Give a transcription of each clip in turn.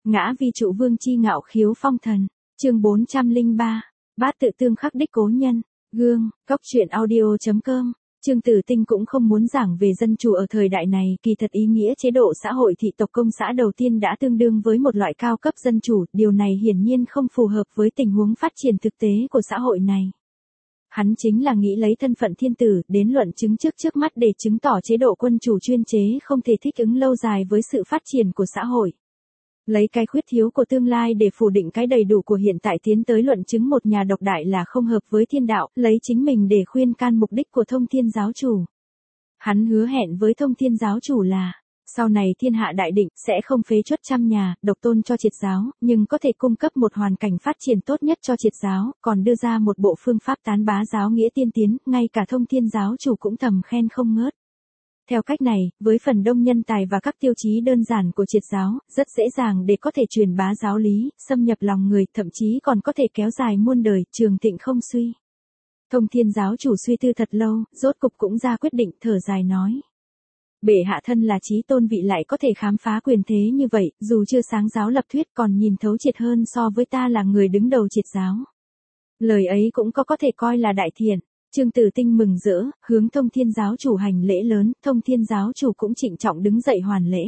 Ngã vi trụ vương chi ngạo khiếu phong thần. Chương 403. Bát tự tương khắc đích cố nhân. Gương, Góc truyện audio.com. Trương Tử Tinh cũng không muốn giảng về dân chủ ở thời đại này, kỳ thật ý nghĩa chế độ xã hội thị tộc công xã đầu tiên đã tương đương với một loại cao cấp dân chủ, điều này hiển nhiên không phù hợp với tình huống phát triển thực tế của xã hội này. Hắn chính là nghĩ lấy thân phận thiên tử, đến luận chứng trước mắt để chứng tỏ chế độ quân chủ chuyên chế không thể thích ứng lâu dài với sự phát triển của xã hội. Lấy cái khuyết thiếu của tương lai để phủ định cái đầy đủ của hiện tại tiến tới luận chứng một nhà độc đại là không hợp với thiên đạo, lấy chính mình để khuyên can mục đích của Thông Thiên giáo chủ. Hắn hứa hẹn với Thông Thiên giáo chủ là, sau này thiên hạ đại định, sẽ không phế truất trăm nhà, độc tôn cho triệt giáo, nhưng có thể cung cấp một hoàn cảnh phát triển tốt nhất cho triệt giáo, còn đưa ra một bộ phương pháp tán bá giáo nghĩa tiên tiến, ngay cả Thông Thiên giáo chủ cũng thầm khen không ngớt. Theo cách này, với phần đông nhân tài và các tiêu chí đơn giản của triệt giáo, rất dễ dàng để có thể truyền bá giáo lý, xâm nhập lòng người, thậm chí còn có thể kéo dài muôn đời, trường thịnh không suy. Thông Thiên giáo chủ suy tư thật lâu, rốt cục cũng ra quyết định, thở dài nói. Bệ hạ thân là chí tôn vị lại có thể khám phá quyền thế như vậy, dù chưa sáng giáo lập thuyết còn nhìn thấu triệt hơn so với ta là người đứng đầu triệt giáo. Lời ấy cũng có thể coi là đại thiện. Trương Tử Tinh mừng rỡ, hướng Thông Thiên giáo chủ hành lễ lớn, Thông Thiên giáo chủ cũng trịnh trọng đứng dậy hoàn lễ.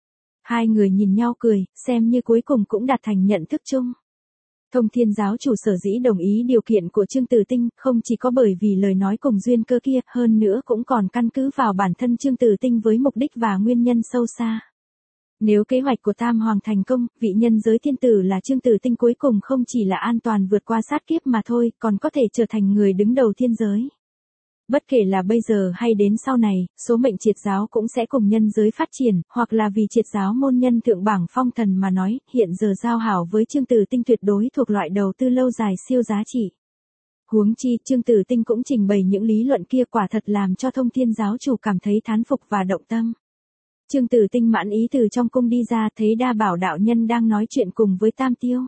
Hai người nhìn nhau cười, xem như cuối cùng cũng đạt thành nhận thức chung. Thông Thiên giáo chủ sở dĩ đồng ý điều kiện của Trương Tử Tinh, không chỉ có bởi vì lời nói cùng duyên cơ kia, hơn nữa cũng còn căn cứ vào bản thân Trương Tử Tinh với mục đích và nguyên nhân sâu xa. Nếu kế hoạch của Tam Hoàng thành công, vị nhân giới thiên tử là Trương Tử Tinh cuối cùng không chỉ là an toàn vượt qua sát kiếp mà thôi, còn có thể trở thành người đứng đầu thiên giới. Bất kể là bây giờ hay đến sau này, số mệnh triệt giáo cũng sẽ cùng nhân giới phát triển, hoặc là vì triệt giáo môn nhân thượng bảng phong thần mà nói, hiện giờ giao hảo với Trương Tử Tinh tuyệt đối thuộc loại đầu tư lâu dài siêu giá trị. Huống chi, Trương Tử Tinh cũng trình bày những lý luận kia quả thật làm cho Thông Thiên giáo chủ cảm thấy thán phục và động tâm. Trương Tử Tinh mãn ý từ trong cung đi ra, thấy Đa Bảo đạo nhân đang nói chuyện cùng với Tam Tiêu.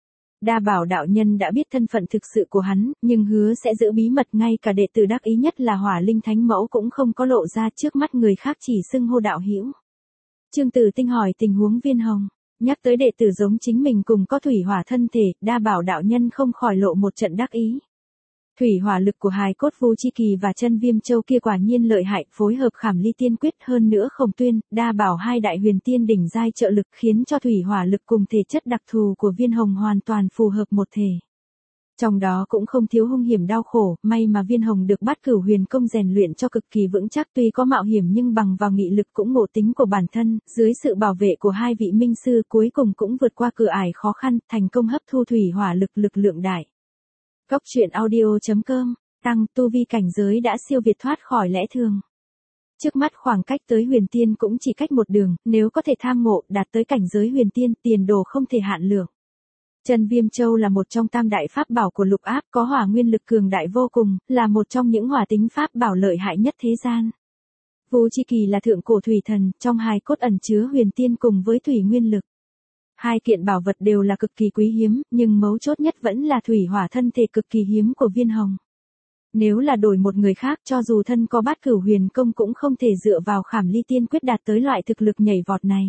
Đa Bảo đạo nhân đã biết thân phận thực sự của hắn, nhưng hứa sẽ giữ bí mật, ngay cả đệ tử đắc ý nhất là Hỏa Linh Thánh Mẫu cũng không có lộ ra, trước mắt người khác chỉ xưng hô đạo hữu. Trương Tử Tinh hỏi tình huống Viên Hồng, nhắc tới đệ tử giống chính mình cùng có thủy hỏa thân thể, Đa Bảo đạo nhân không khỏi lộ một trận đắc ý. Thủy hỏa lực của hài cốt Vu Chi Kỳ và Chân Viêm Châu kia quả nhiên lợi hại, phối hợp Khảm Ly Tiên Quyết, hơn nữa Khổng Tuyên, Đa Bảo hai đại huyền tiên đỉnh giai trợ lực khiến cho thủy hỏa lực cùng thể chất đặc thù của Viên Hồng hoàn toàn phù hợp một thể. Trong đó cũng không thiếu hung hiểm đau khổ, may mà Viên Hồng được Bát Cửu Huyền Công rèn luyện cho cực kỳ vững chắc, tuy có mạo hiểm nhưng bằng vào nghị lực cũng ngộ tính của bản thân, dưới sự bảo vệ của hai vị minh sư cuối cùng cũng vượt qua cửa ải khó khăn, thành công hấp thu thủy hỏa lực lực lượng đại. Góc truyện audio.com, tăng tu vi cảnh giới đã siêu việt thoát khỏi lẽ thường. Trước mắt khoảng cách tới huyền tiên cũng chỉ cách một đường, nếu có thể tham ngộ, đạt tới cảnh giới huyền tiên, tiền đồ không thể hạn lượng. Chân Viêm Châu là một trong tam đại pháp bảo của Lục Áp, có hỏa nguyên lực cường đại vô cùng, là một trong những hỏa tính pháp bảo lợi hại nhất thế gian. Vu Chi Kỳ là thượng cổ thủy thần, trong hài cốt ẩn chứa huyền tiên cùng với thủy nguyên lực. Hai kiện bảo vật đều là cực kỳ quý hiếm, nhưng mấu chốt nhất vẫn là thủy hỏa thân thể cực kỳ hiếm của Viên Hồng. Nếu là đổi một người khác, cho dù thân có Bát Cửu Huyền Công cũng không thể dựa vào Khảm Ly Tiên Quyết đạt tới loại thực lực nhảy vọt này.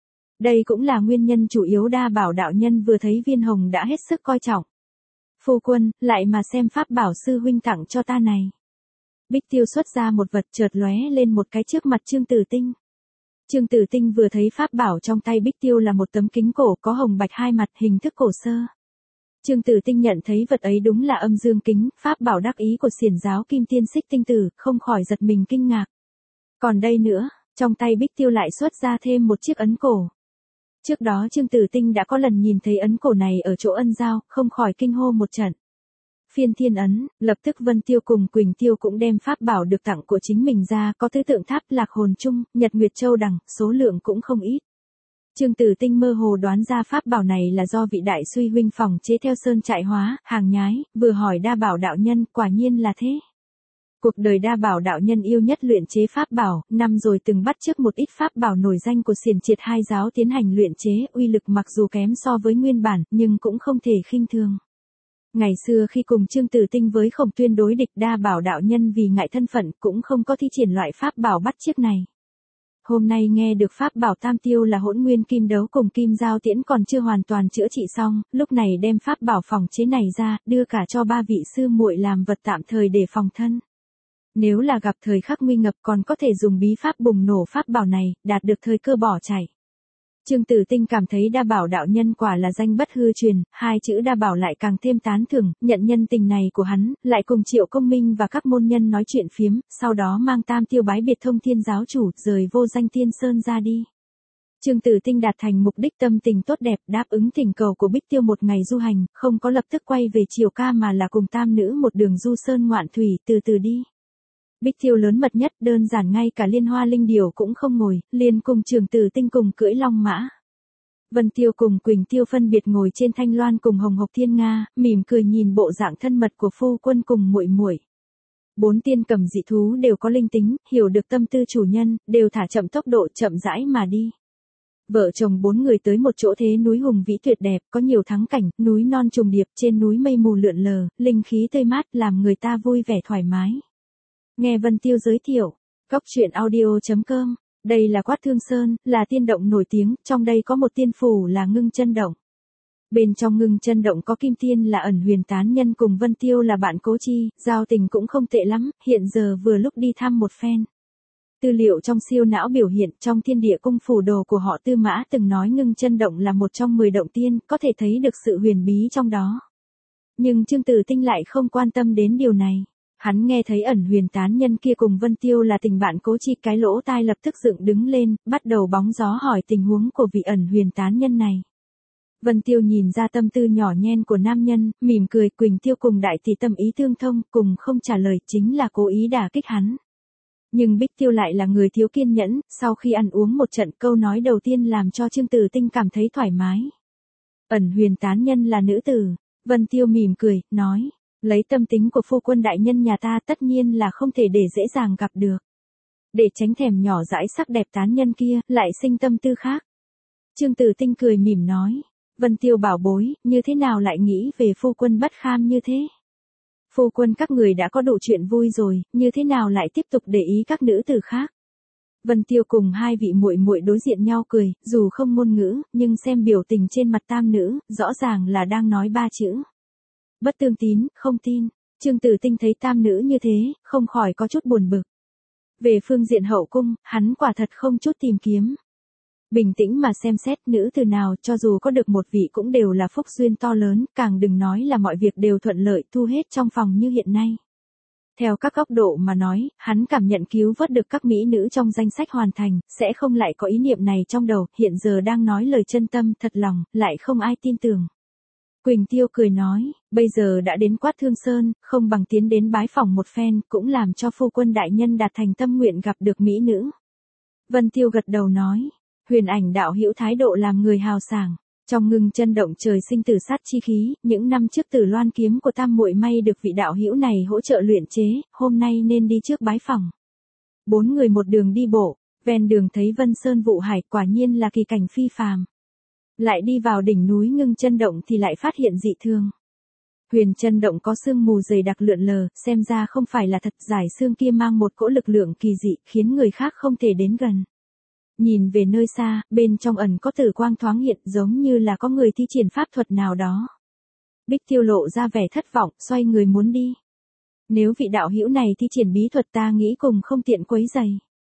Đây cũng là nguyên nhân chủ yếu Đa Bảo đạo nhân vừa thấy Viên Hồng đã hết sức coi trọng. Phu quân, lại mà xem pháp bảo sư huynh tặng cho ta này. Bích Tiêu xuất ra một vật chợt lóe lên một cái trước mặt Trương Tử Tinh. Trương Tử Tinh vừa thấy pháp bảo trong tay Bích Tiêu là một tấm kính cổ có hồng bạch hai mặt, hình thức cổ sơ. Trương Tử Tinh nhận thấy vật ấy đúng là âm dương kính, pháp bảo đắc ý của xiển giáo Kim Tiên Xích Tinh Tử, không khỏi giật mình kinh ngạc. Còn đây nữa, trong tay Bích Tiêu lại xuất ra thêm một chiếc ấn cổ. Trước đó Trương Tử Tinh đã có lần nhìn thấy ấn cổ này ở chỗ ân giao, không khỏi kinh hô một trận. Phiên Thiên ấn, lập tức Vân Tiêu cùng Quỳnh Tiêu cũng đem pháp bảo được tặng của chính mình ra, có tứ tượng tháp, Lạc Hồn Chung, Nhật Nguyệt Châu đằng, số lượng cũng không ít. Trương Tử Tinh mơ hồ đoán ra pháp bảo này là do vị đại suy huynh phòng chế theo sơn trại hóa, hàng nhái, vừa hỏi Đa Bảo đạo nhân, quả nhiên là thế. Cuộc đời Đa Bảo đạo nhân yêu nhất luyện chế pháp bảo, năm rồi từng bắt chước một ít pháp bảo nổi danh của xiển triệt hai giáo tiến hành luyện chế, uy lực mặc dù kém so với nguyên bản, nhưng cũng không thể khinh thường. Ngày xưa khi cùng Trương Tử Tinh với Khổng Tuyên đối địch, Đa Bảo đạo nhân vì ngại thân phận cũng không có thi triển loại pháp bảo bắt chước này. Hôm nay nghe được pháp bảo tam tiêu là hỗn nguyên kim đấu cùng kim giao tiễn còn chưa hoàn toàn chữa trị xong, lúc này đem pháp bảo phòng chế này ra, đưa cả cho ba vị sư muội làm vật tạm thời để phòng thân. Nếu là gặp thời khắc nguy ngập còn có thể dùng bí pháp bùng nổ pháp bảo này, đạt được thời cơ bỏ chạy. Trương Tử Tinh cảm thấy đa bảo đạo nhân quả là danh bất hư truyền, hai chữ đa bảo lại càng thêm tán thưởng, nhận nhân tình này của hắn, lại cùng Triệu Công Minh và các môn nhân nói chuyện phiếm, sau đó mang tam tiêu bái biệt Thông Thiên giáo chủ, rời Vô Danh Tiên Sơn ra đi. Trương Tử Tinh đạt thành mục đích tâm tình tốt đẹp, đáp ứng thỉnh cầu của Bích Tiêu một ngày du hành, không có lập tức quay về Triều Ca mà là cùng tam nữ một đường du sơn ngoạn thủy, từ từ đi. Bích Tiêu lớn mật nhất, đơn giản ngay cả Liên Hoa Linh Điểu cũng không ngồi, liền cùng Trường Tử Tinh cùng cưỡi long mã. Vân Tiêu cùng Quỳnh Tiêu phân biệt ngồi trên thanh loan cùng Hồng Hộc Thiên Nga, mỉm cười nhìn bộ dạng thân mật của phu quân cùng muội muội. Bốn tiên cầm dị thú đều có linh tính, hiểu được tâm tư chủ nhân, đều thả chậm tốc độ chậm rãi mà đi. Vợ chồng bốn người tới một chỗ thế núi hùng vĩ tuyệt đẹp, có nhiều thắng cảnh, núi non trùng điệp, trên núi mây mù lượn lờ, linh khí tươi mát làm người ta vui vẻ thoải mái. Nghe Vân Tiêu giới thiệu, Cóc Truyện Audio.com, đây là Quát Thương Sơn, là tiên động nổi tiếng, trong đây có một tiên phủ là Ngưng Chân Động. Bên trong Ngưng Chân Động có Kim Tiên là Ẩn Huyền tán nhân cùng Vân Tiêu là bạn cố chi, giao tình cũng không tệ lắm, hiện giờ vừa lúc đi thăm một phen. Tư liệu trong siêu não biểu hiện trong thiên địa cung phủ đồ của họ Tư Mã từng nói Ngưng Chân Động là một trong 10 động tiên, có thể thấy được sự huyền bí trong đó. Nhưng Trương Tử Tinh lại không quan tâm đến điều này. Hắn nghe thấy Ẩn Huyền tán nhân kia cùng Vân Tiêu là tình bạn cố chi, cái lỗ tai lập tức dựng đứng lên, bắt đầu bóng gió hỏi tình huống của vị Ẩn Huyền tán nhân này. Vân Tiêu nhìn ra tâm tư nhỏ nhen của nam nhân, mỉm cười. Quỳnh Tiêu cùng đại tỷ tâm ý tương thông, cùng không trả lời, chính là cố ý đả kích hắn. Nhưng Bích Tiêu lại là người thiếu kiên nhẫn, sau khi ăn uống một trận, câu nói đầu tiên làm cho Trương Tử Tinh cảm thấy thoải mái. Ẩn Huyền tán nhân là nữ tử. Vân Tiêu mỉm cười, nói, lấy tâm tính của phu quân đại nhân nhà ta tất nhiên là không thể để dễ dàng gặp được. Để tránh thèm nhỏ dãi sắc đẹp tán nhân kia, lại sinh tâm tư khác. Trương Tử Tinh cười mỉm nói, Vân Tiêu bảo bối, như thế nào lại nghĩ về phu quân bất kham như thế? Phu quân các người đã có đủ chuyện vui rồi, như thế nào lại tiếp tục để ý các nữ tử khác? Vân Tiêu cùng hai vị muội muội đối diện nhau cười, dù không ngôn ngữ, nhưng xem biểu tình trên mặt tam nữ, rõ ràng là đang nói ba chữ. Bất tương tín, không tin. Trương Tử Tinh thấy tam nữ như thế, không khỏi có chút buồn bực. Về phương diện hậu cung, hắn quả thật không chút tìm kiếm. Bình tĩnh mà xem xét, nữ tử nào cho dù có được một vị cũng đều là phúc duyên to lớn, càng đừng nói là mọi việc đều thuận lợi thu hết trong phòng như hiện nay. Theo các góc độ mà nói, hắn cảm nhận cứu vớt được các mỹ nữ trong danh sách hoàn thành, sẽ không lại có ý niệm này trong đầu, hiện giờ đang nói lời chân tâm thật lòng, lại không ai tin tưởng. Quỳnh Tiêu cười nói, bây giờ đã đến Quát Thương Sơn, không bằng tiến đến bái phỏng một phen, cũng làm cho phu quân đại nhân đạt thành tâm nguyện gặp được mỹ nữ. Vân Tiêu gật đầu nói, Huyền Ảnh đạo hữu thái độ làm người hào sảng, trong Ngưng Chân Động trời sinh tử sát chi khí, những năm trước Tử Loan kiếm của tam muội may được vị đạo hữu này hỗ trợ luyện chế, hôm nay nên đi trước bái phỏng. Bốn người một đường đi bộ, ven đường thấy Vân Sơn Vụ Hải, quả nhiên là kỳ cảnh phi phàm. Lại đi vào đỉnh núi Ngưng Chân Động thì lại phát hiện dị thường. Huyền Chân Động có sương mù dày đặc lượn lờ, xem ra không phải là thật, giải sương kia mang một cỗ lực lượng kỳ dị, khiến người khác không thể đến gần. Nhìn về nơi xa, bên trong ẩn có tử quang thoáng hiện, giống như là có người thi triển pháp thuật nào đó. Bích Tiêu lộ ra vẻ thất vọng, xoay người muốn đi. Nếu vị đạo hữu này thi triển bí thuật ta nghĩ cùng không tiện quấy rầy.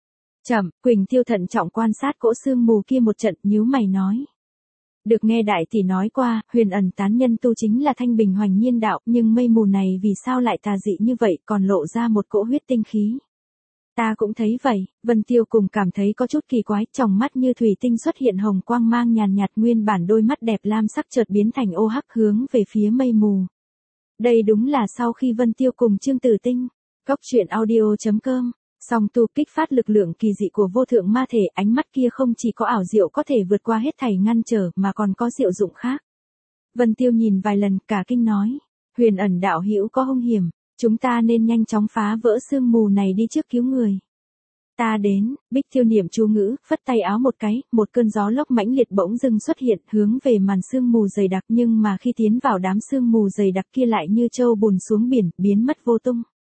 Chậm, Quỳnh Tiêu thận trọng quan sát cỗ sương mù kia một trận, nhíu mày nói. Được nghe đại tỷ nói qua, Huyền Ẩn tán nhân tu chính là thanh bình hoành nhiên đạo, nhưng mây mù này vì sao lại tà dị như vậy, còn lộ ra một cỗ huyết tinh khí. Ta cũng thấy vậy, Vân Tiêu cùng cảm thấy có chút kỳ quái, trong mắt như thủy tinh xuất hiện hồng quang mang nhàn nhạt, nguyên bản đôi mắt đẹp lam sắc chợt biến thành ô hắc hướng về phía mây mù. Đây đúng là sau khi Vân Tiêu cùng Trương Tử Tinh, Cóc Truyện Audio.com, song tu kích phát lực lượng kỳ dị của vô thượng ma thể, ánh mắt kia không chỉ có ảo diệu có thể vượt qua hết thảy ngăn trở mà còn có diệu dụng khác. Vân Tiêu nhìn vài lần cả kinh nói, Huyền Ẩn đạo hữu có hung hiểm. Chúng ta nên nhanh chóng phá vỡ sương mù này đi trước cứu người. Ta đến, Bích Tiêu niệm chú ngữ, phất tay áo một cái, một cơn gió lốc mãnh liệt bỗng dưng xuất hiện, hướng về màn sương mù dày đặc, nhưng mà khi tiến vào đám sương mù dày đặc kia lại như trâu bùn xuống biển, biến mất vô tung.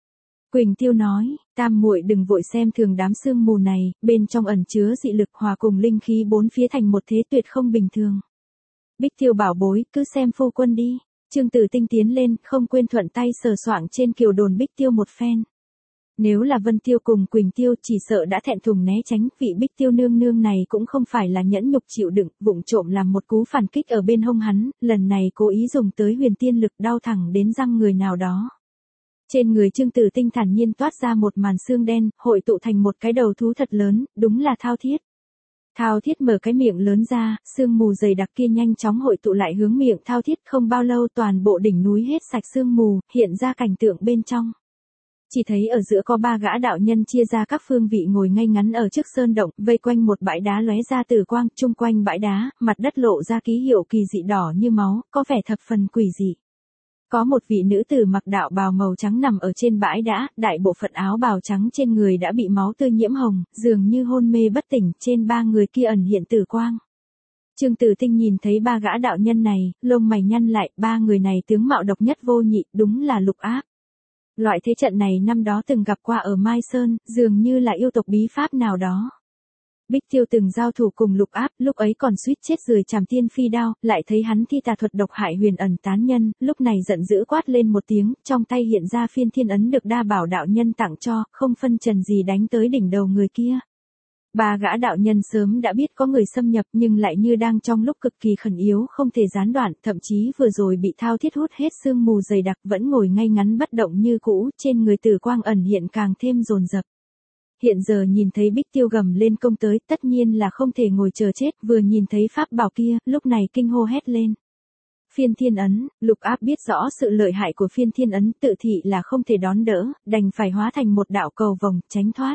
Quỳnh Tiêu nói, tam muội đừng vội xem thường đám sương mù này, bên trong ẩn chứa dị lực hòa cùng linh khí bốn phía thành một thế tuyệt không bình thường. Bích Tiêu bảo bối, cứ xem phu quân đi. Trương Tử Tinh tiến lên, không quên thuận tay sờ soạng trên kiều đồn Bích Tiêu một phen. Nếu là Vân Tiêu cùng Quỳnh Tiêu chỉ sợ đã thẹn thùng né tránh, vị Bích Tiêu nương nương này cũng không phải là nhẫn nhục chịu đựng, vụng trộm làm một cú phản kích ở bên hông hắn, lần này cố ý dùng tới huyền tiên lực đau thẳng đến răng người nào đó. Trên người Trương Tử Tinh thản nhiên toát ra một màn xương đen, hội tụ thành một cái đầu thú thật lớn, đúng là Thao Thiết. Thao Thiết mở cái miệng lớn ra, sương mù dày đặc kia nhanh chóng hội tụ lại hướng miệng Thao Thiết, không bao lâu toàn bộ đỉnh núi hết sạch sương mù, hiện ra cảnh tượng bên trong. Chỉ thấy ở giữa có ba gã đạo nhân chia ra các phương vị ngồi ngay ngắn ở trước sơn động, vây quanh một bãi đá lóe ra tử quang, chung quanh bãi đá, mặt đất lộ ra ký hiệu kỳ dị đỏ như máu, có vẻ thập phần quỷ dị. Có một vị nữ tử mặc đạo bào màu trắng nằm ở trên bãi đá, đại bộ phận áo bào trắng trên người đã bị máu tươi nhiễm hồng, dường như hôn mê bất tỉnh, trên ba người kia ẩn hiện tử quang. Trương Tử Tinh nhìn thấy ba gã đạo nhân này, lông mày nhăn lại, ba người này tướng mạo độc nhất vô nhị, đúng là Lục Áp. Loại thế trận này năm đó từng gặp qua ở Mai Sơn, dường như là yêu tộc bí pháp nào đó. Bích Tiêu từng giao thủ cùng Lục Áp, lúc ấy còn suýt chết rười Trảm Tiên Phi đao, lại thấy hắn thi tà thuật độc hại huyền ẩn tán nhân, lúc này giận dữ quát lên một tiếng, trong tay hiện ra phiên thiên ấn được đa bảo đạo nhân tặng cho, không phân trần gì đánh tới đỉnh đầu người kia. Ba gã đạo nhân sớm đã biết có người xâm nhập nhưng lại như đang trong lúc cực kỳ khẩn yếu không thể gián đoạn, thậm chí vừa rồi bị Thao Thiết hút hết sương mù dày đặc vẫn ngồi ngay ngắn bất động như cũ, trên người tử quang ẩn hiện càng thêm dồn dập. Hiện giờ nhìn thấy Bích Tiêu gầm lên công tới, tất nhiên là không thể ngồi chờ chết, vừa nhìn thấy pháp bảo kia, lúc này kinh hô hét lên. Phiên thiên ấn, Lục Áp biết rõ sự lợi hại của phiên thiên ấn, tự thị là không thể đón đỡ, đành phải hóa thành một đạo cầu vồng, tránh thoát.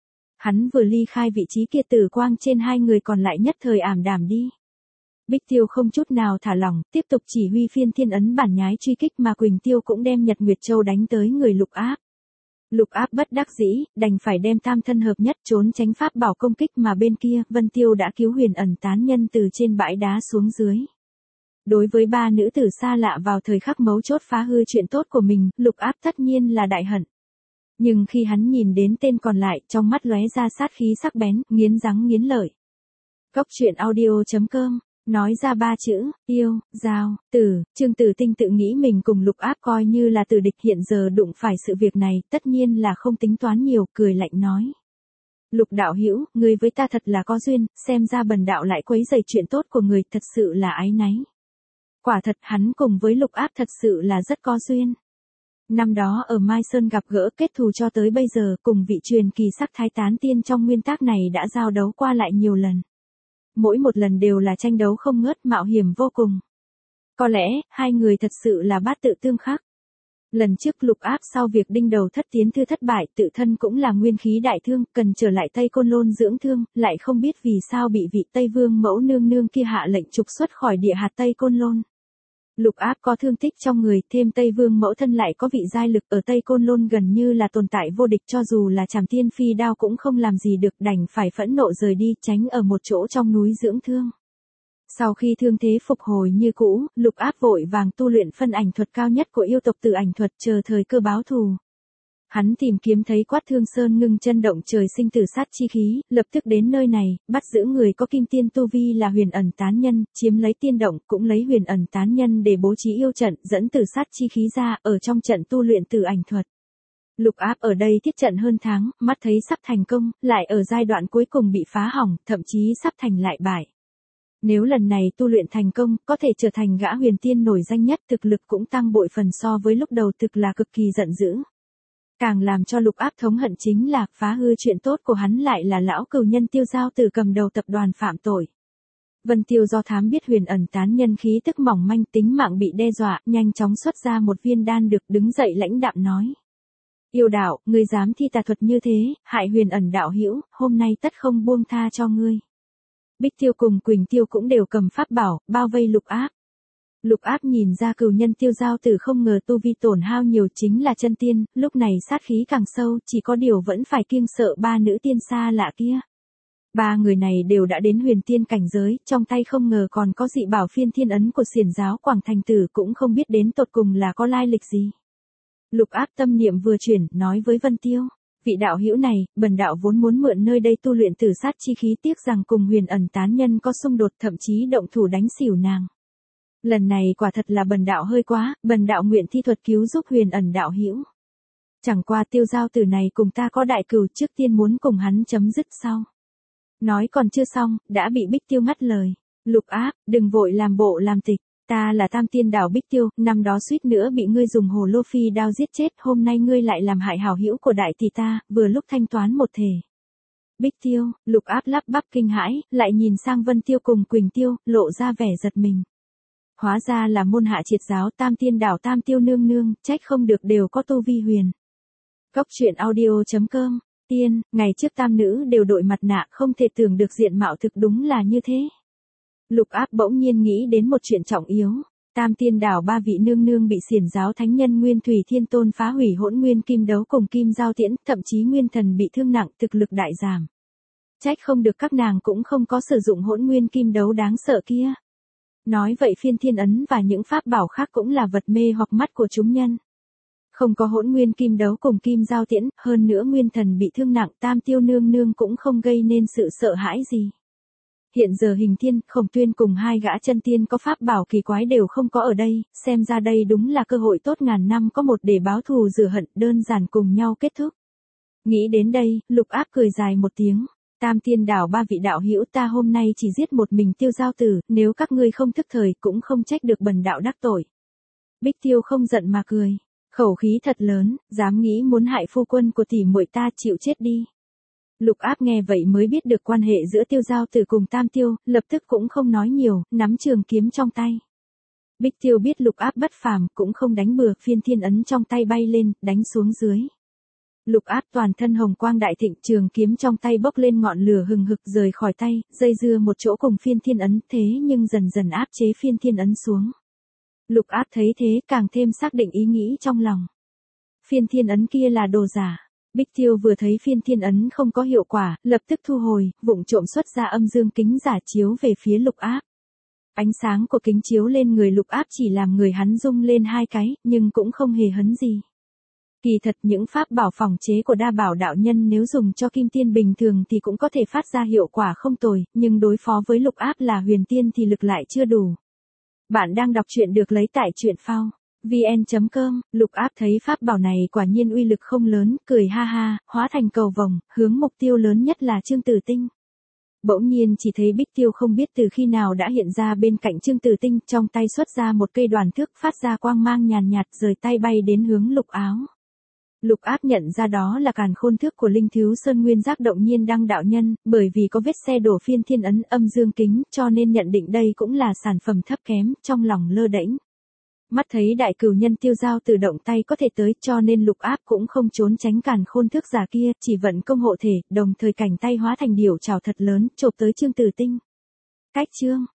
Hắn vừa ly khai vị trí kia tử quang trên hai người còn lại nhất thời ảm đạm đi. Bích Tiêu không chút nào thả lỏng, tiếp tục chỉ huy phiên thiên ấn bản nhái truy kích mà Quỳnh Tiêu cũng đem Nhật Nguyệt Châu đánh tới người Lục Áp. Lục Áp bất đắc dĩ, đành phải đem tam thân hợp nhất trốn tránh pháp bảo công kích mà bên kia, Vân Tiêu đã cứu huyền ẩn tán nhân từ trên bãi đá xuống dưới. Đối với ba nữ tử xa lạ vào thời khắc mấu chốt phá hư chuyện tốt của mình, Lục Áp tất nhiên là đại hận. Nhưng khi hắn nhìn đến tên còn lại, trong mắt lóe ra sát khí sắc bén, nghiến răng nghiến lợi. Cốc truyện audio.com nói ra ba chữ, yêu, giao, tử, Trương Tử Tinh tự nghĩ mình cùng Lục Áp coi như là tử địch, hiện giờ đụng phải sự việc này, tất nhiên là không tính toán nhiều, cười lạnh nói. Lục đạo hữu, người với ta thật là có duyên, xem ra bần đạo lại quấy rầy chuyện tốt của người, thật sự là áy náy. Quả thật hắn cùng với Lục Áp thật sự là rất có duyên. Năm đó ở Mai Sơn gặp gỡ kết thù cho tới bây giờ, cùng vị truyền kỳ sắc thái tán tiên trong nguyên tác này đã giao đấu qua lại nhiều lần. Mỗi một lần đều là tranh đấu không ngớt, mạo hiểm vô cùng. Có lẽ, hai người thật sự là bát tự tương khắc. Lần trước Lục Áp sau việc đinh đầu thất tiến thư thất bại, tự thân cũng là nguyên khí đại thương, cần trở lại Tây Côn Lôn dưỡng thương, lại không biết vì sao bị vị Tây Vương mẫu nương nương kia hạ lệnh trục xuất khỏi địa hạt Tây Côn Lôn. Lục Áp có thương tích trong người, thêm Tây Vương mẫu thân lại có vị giai lực ở Tây Côn Lôn gần như là tồn tại vô địch, cho dù là Trảm Tiên Phi đao cũng không làm gì được, đành phải phẫn nộ rời đi, tránh ở một chỗ trong núi dưỡng thương. Sau khi thương thế phục hồi như cũ, Lục Áp vội vàng tu luyện phân ảnh thuật cao nhất của yêu tộc Tử Ảnh thuật, chờ thời cơ báo thù. Hắn tìm kiếm thấy Quát Thương Sơn ngưng chân động trời sinh tử sát chi khí, lập tức đến nơi này, bắt giữ người có kim tiên tu vi là huyền ẩn tán nhân, chiếm lấy tiên động, cũng lấy huyền ẩn tán nhân để bố trí yêu trận, dẫn tử sát chi khí ra, ở trong trận tu luyện Tử Ảnh thuật. Lục Áp ở đây thiết trận hơn tháng, mắt thấy sắp thành công, lại ở giai đoạn cuối cùng bị phá hỏng, thậm chí sắp thành lại bại. Nếu lần này tu luyện thành công, có thể trở thành gã huyền tiên nổi danh nhất, thực lực cũng tăng bội phần so với lúc đầu, thực là cực kỳ giận dữ. Càng làm cho Lục Áp thống hận chính là, phá hư chuyện tốt của hắn lại là lão cừu nhân Tiêu Giao Tử cầm đầu tập đoàn phạm tội. Vân Tiêu do thám biết huyền ẩn tán nhân khí tức mỏng manh, tính mạng bị đe dọa, nhanh chóng xuất ra một viên đan được, đứng dậy lãnh đạm nói. Yêu đạo, ngươi dám thi tà thuật như thế, hại huyền ẩn đạo hữu, hôm nay tất không buông tha cho ngươi. Bích Tiêu cùng Quỳnh Tiêu cũng đều cầm pháp bảo, bao vây Lục Áp. Lục Áp nhìn ra cừu nhân Tiêu Giao Tử không ngờ tu vi tổn hao nhiều chính là chân tiên, lúc này sát khí càng sâu, chỉ có điều vẫn phải kiêng sợ ba nữ tiên xa lạ kia. Ba người này đều đã đến huyền tiên cảnh giới, trong tay không ngờ còn có dị bảo phiên thiên ấn của xiển giáo Quảng Thành Tử, cũng không biết đến tột cùng là có lai lịch gì. Lục Áp tâm niệm vừa chuyển, nói với Vân Tiêu. Vị đạo hữu này, bần đạo vốn muốn mượn nơi đây tu luyện tử sát chi khí, tiếc rằng cùng Huyền Ẩn tán nhân có xung đột, thậm chí động thủ đánh xỉu nàng. Lần này quả thật là bần đạo hơi quá, bần đạo nguyện thi thuật cứu giúp Huyền Ẩn đạo hữu. Chẳng qua Tiêu giao tử này cùng ta có đại cừu, trước tiên muốn cùng hắn chấm dứt sau. Nói còn chưa xong, đã bị Bích Tiêu ngắt lời. Lục Áp, đừng vội làm bộ làm tịch. Ta là Tam Tiên Đảo Bích Tiêu, năm đó suýt nữa bị ngươi dùng hồ lô phi đao giết chết, hôm nay ngươi lại làm hại hảo hữu của đại tỷ ta, vừa lúc thanh toán một thể. Bích Tiêu, Lục Áp lắp bắp kinh hãi, lại nhìn sang Vân Tiêu cùng Quỳnh Tiêu, lộ ra vẻ giật mình. Hóa ra là môn hạ triệt giáo Tam Tiên Đảo Tam Tiêu nương nương, trách không được đều có tu vi huyền. Cốc truyện audio.com, tiên, ngày trước tam nữ đều đội mặt nạ, không thể tưởng được diện mạo thực đúng là như thế. Lục Áp bỗng nhiên nghĩ đến một chuyện trọng yếu. Tam Tiên Đảo ba vị nương nương bị xiển giáo thánh nhân Nguyên Thủy Thiên Tôn phá hủy hỗn nguyên kim đấu cùng kim giao tiễn, thậm chí nguyên thần bị thương nặng, thực lực đại giảm. Trách không được các nàng cũng không có sử dụng hỗn nguyên kim đấu đáng sợ kia. Nói vậy phiên thiên ấn và những pháp bảo khác cũng là vật mê hoặc mắt của chúng nhân. Không có hỗn nguyên kim đấu cùng kim giao tiễn, hơn nữa nguyên thần bị thương nặng, Tam Tiêu nương nương cũng không gây nên sự sợ hãi gì. Hiện giờ Hình Thiên, Khổng Tuyên cùng hai gã chân tiên có pháp bảo kỳ quái đều không có ở đây, xem ra đây đúng là cơ hội tốt ngàn năm có một để báo thù rửa hận, đơn giản cùng nhau kết thúc. Nghĩ đến đây, Lục Áp cười dài một tiếng. Tam Tiên Đảo ba vị đạo hữu, ta hôm nay chỉ giết một mình Tiêu giao tử, nếu các ngươi không thức thời cũng không trách được bần đạo đắc tội. Bích Tiêu không giận mà cười. Khẩu khí thật lớn, dám nghĩ muốn hại phu quân của tỷ muội ta, chịu chết đi. Lục Áp nghe vậy mới biết được quan hệ giữa Tiêu giao tử cùng Tam Tiêu, lập tức cũng không nói nhiều, nắm trường kiếm trong tay. Bích Tiêu biết Lục Áp bất phàm, cũng không đánh bừa, phiên thiên ấn trong tay bay lên, đánh xuống dưới. Lục Áp toàn thân hồng quang đại thịnh, trường kiếm trong tay bốc lên ngọn lửa hừng hực rời khỏi tay, dây dưa một chỗ cùng phiên thiên ấn, thế nhưng dần dần áp chế phiên thiên ấn xuống. Lục Áp thấy thế càng thêm xác định ý nghĩ trong lòng. Phiên thiên ấn kia là đồ giả. Bích Tiêu vừa thấy phiên thiên ấn không có hiệu quả, lập tức thu hồi, vụng trộm xuất ra âm dương kính giả chiếu về phía Lục Áp. Ánh sáng của kính chiếu lên người Lục Áp chỉ làm người hắn rung lên hai cái, nhưng cũng không hề hấn gì. Kỳ thật những pháp bảo phòng chế của đa bảo đạo nhân nếu dùng cho kim tiên bình thường thì cũng có thể phát ra hiệu quả không tồi, nhưng đối phó với Lục Áp là huyền tiên thì lực lại chưa đủ. Bạn đang đọc truyện được lấy tại truyện phao vn.com, Lục Áp thấy pháp bảo này quả nhiên uy lực không lớn, cười ha ha, hóa thành cầu vồng, hướng mục tiêu lớn nhất là Trương Tử Tinh. Bỗng nhiên chỉ thấy Bích Tiêu không biết từ khi nào đã hiện ra bên cạnh Trương Tử Tinh, trong tay xuất ra một cây đoàn thước phát ra quang mang nhàn nhạt, rời tay bay đến hướng Lục Áo. Lục Áp nhận ra đó là càn khôn thước của Linh Thiếu Sơn Nguyên Giác Động Nhiên Đăng đạo nhân, bởi vì có vết xe đổ phiên thiên ấn âm dương kính, cho nên nhận định đây cũng là sản phẩm thấp kém, trong lòng lơ đễnh. Mắt thấy đại cừu nhân Tiêu giao tự động tay có thể tới, cho nên Lục Áp cũng không trốn tránh càn khôn thước giả kia, chỉ vận công hộ thể, đồng thời cảnh tay hóa thành điểu trảo thật lớn, chộp tới Trương Tử Tinh. Cách chương